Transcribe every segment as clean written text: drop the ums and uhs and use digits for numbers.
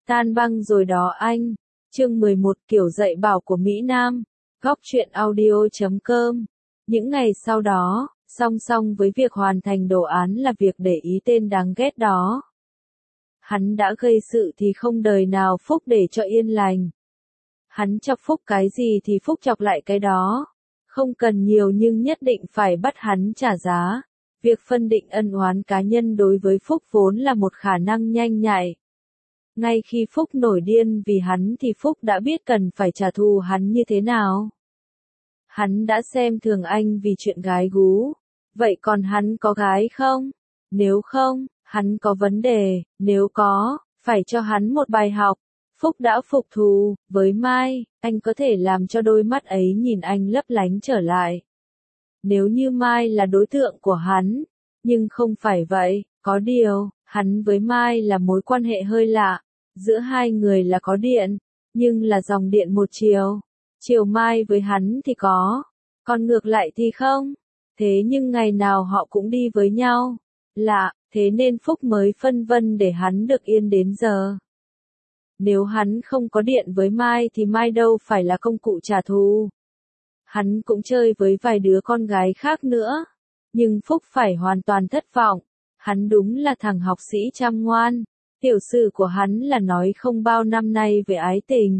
Tan băng rồi đó anh. Chương 11 kiểu dạy bảo của Mỹ Nam. Góc truyện audio.com. Những ngày sau đó, song song với việc hoàn thành đồ án là việc để ý tên đáng ghét đó. Hắn đã gây sự thì không đời nào Phúc để cho yên lành. Hắn chọc Phúc cái gì thì Phúc chọc lại cái đó. Không cần nhiều nhưng nhất định phải bắt hắn trả giá. Việc phân định ân oán cá nhân đối với Phúc vốn là một khả năng nhanh nhạy. Ngay khi Phúc nổi điên vì hắn thì Phúc đã biết cần phải trả thù hắn như thế nào. Hắn đã xem thường anh vì chuyện gái gú. Vậy còn hắn có gái không? Nếu không, hắn có vấn đề, nếu có, phải cho hắn một bài học. Phúc đã phục thù, với Mai, anh có thể làm cho đôi mắt ấy nhìn anh lấp lánh trở lại. Nếu như Mai là đối tượng của hắn, nhưng không phải vậy, có điều, hắn với Mai là mối quan hệ hơi lạ, giữa hai người là có điện, nhưng là dòng điện một chiều. Chiều Mai với hắn thì có, còn ngược lại thì không. Thế nhưng ngày nào họ cũng đi với nhau. Lạ, thế nên Phúc mới phân vân để hắn được yên đến giờ. Nếu hắn không có điện với Mai thì Mai đâu phải là công cụ trả thù. Hắn cũng chơi với vài đứa con gái khác nữa. Nhưng Phúc phải hoàn toàn thất vọng. Hắn đúng là thằng học sĩ chăm ngoan. Tiểu sử của hắn là nói không bao năm nay về ái tình.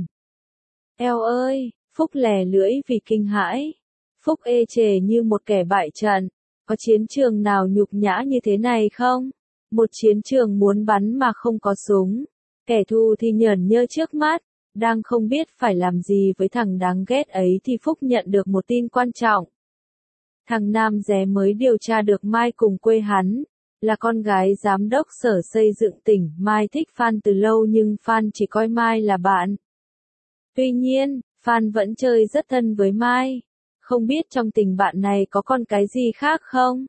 Eo ơi, Phúc lè lưỡi vì kinh hãi. Phúc ê chề như một kẻ bại trận. Có chiến trường nào nhục nhã như thế này không? Một chiến trường muốn bắn mà không có súng. Kẻ thù thì nhởn nhơ trước mắt. Đang không biết phải làm gì với thằng đáng ghét ấy thì Phúc nhận được một tin quan trọng. Thằng Nam Dé mới điều tra được Mai cùng quê hắn. Là con gái giám đốc sở xây dựng tỉnh. Mai thích Phan từ lâu nhưng Phan chỉ coi Mai là bạn. Tuy nhiên, Phan vẫn chơi rất thân với Mai. Không biết trong tình bạn này có con cái gì khác không?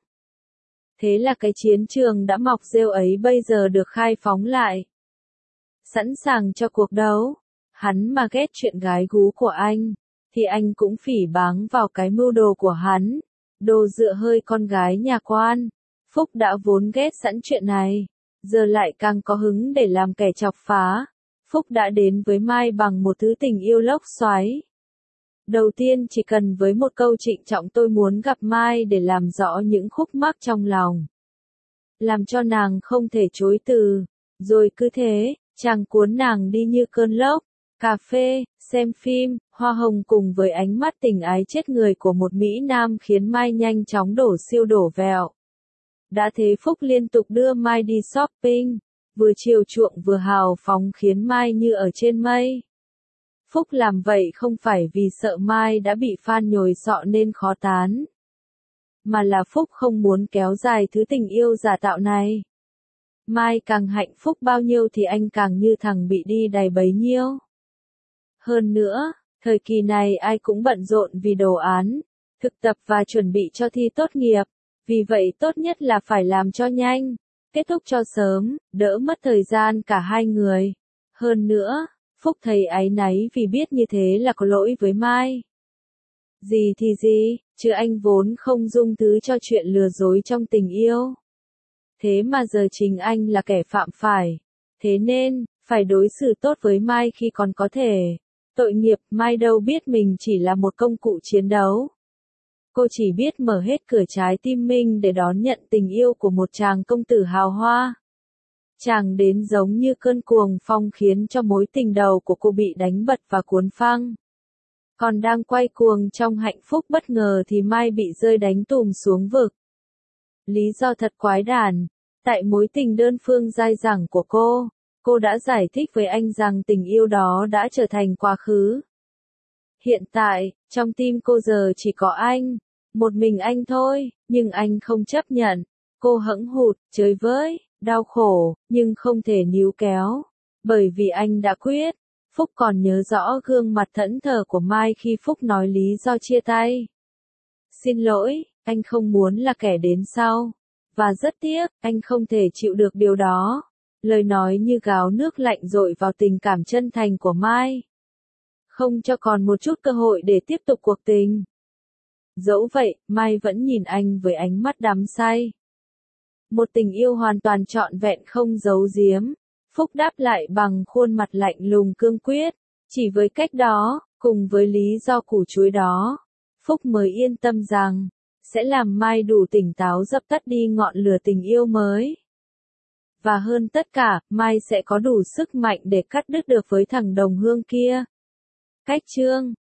Thế là cái chiến trường đã mọc rêu ấy bây giờ được khai phóng lại. Sẵn sàng cho cuộc đấu. Hắn mà ghét chuyện gái gú của anh, thì anh cũng phỉ báng vào cái mưu đồ của hắn. Đồ dựa hơi con gái nhà quan. Phúc đã vốn ghét sẵn chuyện này, giờ lại càng có hứng để làm kẻ chọc phá. Phúc đã đến với Mai bằng một thứ tình yêu lốc xoáy. Đầu tiên chỉ cần với một câu trịnh trọng tôi muốn gặp Mai để làm rõ những khúc mắc trong lòng. Làm cho nàng không thể chối từ. Rồi cứ thế, chàng cuốn nàng đi như cơn lốc. Cà phê, xem phim, hoa hồng cùng với ánh mắt tình ái chết người của một Mỹ Nam khiến Mai nhanh chóng đổ siêu đổ vẹo. Đã thế Phúc liên tục đưa Mai đi shopping, vừa chiều chuộng vừa hào phóng khiến Mai như ở trên mây. Phúc làm vậy không phải vì sợ Mai đã bị Phan nhồi sọ nên khó tán, mà là Phúc không muốn kéo dài thứ tình yêu giả tạo này. Mai càng hạnh phúc bao nhiêu thì anh càng như thằng bị đi đày bấy nhiêu. Hơn nữa, thời kỳ này ai cũng bận rộn vì đồ án, thực tập và chuẩn bị cho thi tốt nghiệp. Vì vậy tốt nhất là phải làm cho nhanh, kết thúc cho sớm, đỡ mất thời gian cả hai người. Hơn nữa, Phúc thấy áy náy vì biết như thế là có lỗi với Mai. Gì thì gì, chứ anh vốn không dung thứ cho chuyện lừa dối trong tình yêu. Thế mà giờ chính anh là kẻ phạm phải. Thế nên, phải đối xử tốt với Mai khi còn có thể. Tội nghiệp, Mai đâu biết mình chỉ là một công cụ chiến đấu. Cô chỉ biết mở hết cửa trái tim mình để đón nhận tình yêu của một chàng công tử hào hoa. Chàng đến giống như cơn cuồng phong khiến cho mối tình đầu của cô bị đánh bật và cuốn phăng. Còn đang quay cuồng trong hạnh phúc bất ngờ thì Mai bị rơi đánh tùm xuống vực. Lý do thật quái đản. Tại mối tình đơn phương dai dẳng của cô đã giải thích với anh rằng tình yêu đó đã trở thành quá khứ. Hiện tại, trong tim cô giờ chỉ có anh. Một mình anh thôi, nhưng anh không chấp nhận. Cô hẫng hụt, chơi với, đau khổ, nhưng không thể níu kéo. Bởi vì anh đã quyết. Phúc còn nhớ rõ gương mặt thẫn thờ của Mai khi Phúc nói lý do chia tay. Xin lỗi, anh không muốn là kẻ đến sau. Và rất tiếc, anh không thể chịu được điều đó. Lời nói như gáo nước lạnh dội vào tình cảm chân thành của Mai. Không cho còn một chút cơ hội để tiếp tục cuộc tình. Dẫu vậy, Mai vẫn nhìn anh với ánh mắt đắm say. Một tình yêu hoàn toàn trọn vẹn không giấu giếm. Phúc đáp lại bằng khuôn mặt lạnh lùng cương quyết. Chỉ với cách đó, cùng với lý do củ chuối đó, Phúc mới yên tâm rằng sẽ làm Mai đủ tỉnh táo dập tắt đi ngọn lửa tình yêu mới. Và hơn tất cả, Mai sẽ có đủ sức mạnh để cắt đứt được với thằng đồng hương kia. Cách chương